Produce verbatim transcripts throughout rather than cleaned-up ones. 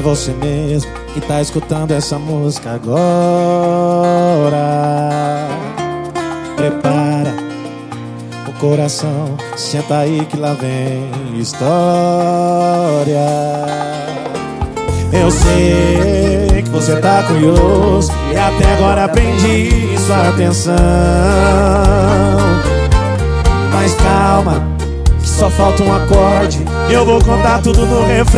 você mesmo que tá escutando essa música agora. Prepara o coração, senta aí que lá vem história. Eu sei que você tá curioso e até agora prendi sua atenção. Mas calma, que só falta um acorde e eu vou contar tudo no refrão.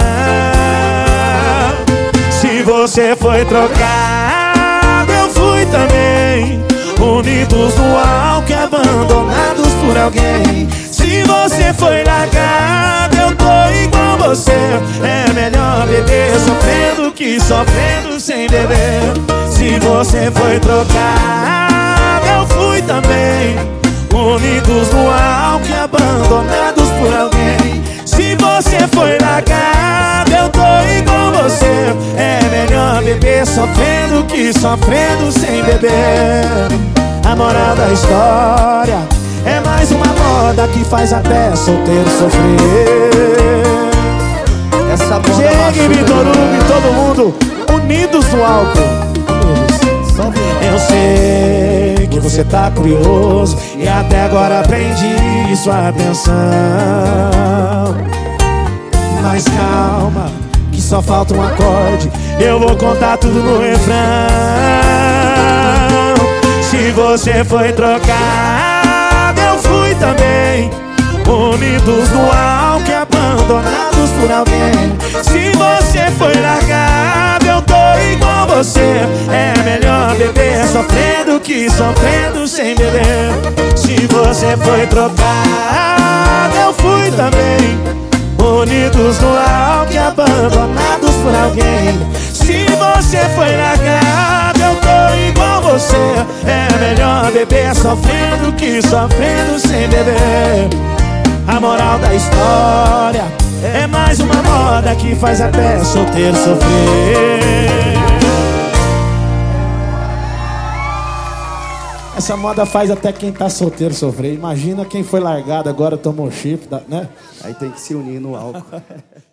Se você foi trocado, eu fui também. Unidos no álcool, abandonados por alguém. Se você foi largado, eu tô igual você. É melhor beber sofrendo que sofrendo sem beber. Se você foi trocado, eu fui também. Unidos no álcool, abandonados por alguém. Se você foi largado, eu tô igual você. É melhor beber sofrendo que sofrendo sem beber. A moral da história é mais uma moda que faz até solteiro sofrer. Essa moda Chegue, Vitor Hugo e todo mundo unidos no álcool. Eu sei que você tá curioso e até agora prendi sua atenção. Mas calma, que só falta um acorde, eu vou contar tudo no refrão. Se você foi trocado, eu fui também. Unidos no álcool, abandonados por alguém. Se você foi largado, eu tô igual você. É melhor beber sofrendo que sofrendo sem beber. Se você foi trocado, eu fui também. Unidos no álcool, abandonados por alguém. Se você foi largado, eu tô igual você. É melhor beber sofrendo que sofrendo sem beber. A moral da história é mais uma moda que faz até solteiro sofrer. Essa moda faz até quem tá solteiro sofrer. Imagina quem foi largado agora tomou chifre, né? Aí tem que se unir no álcool.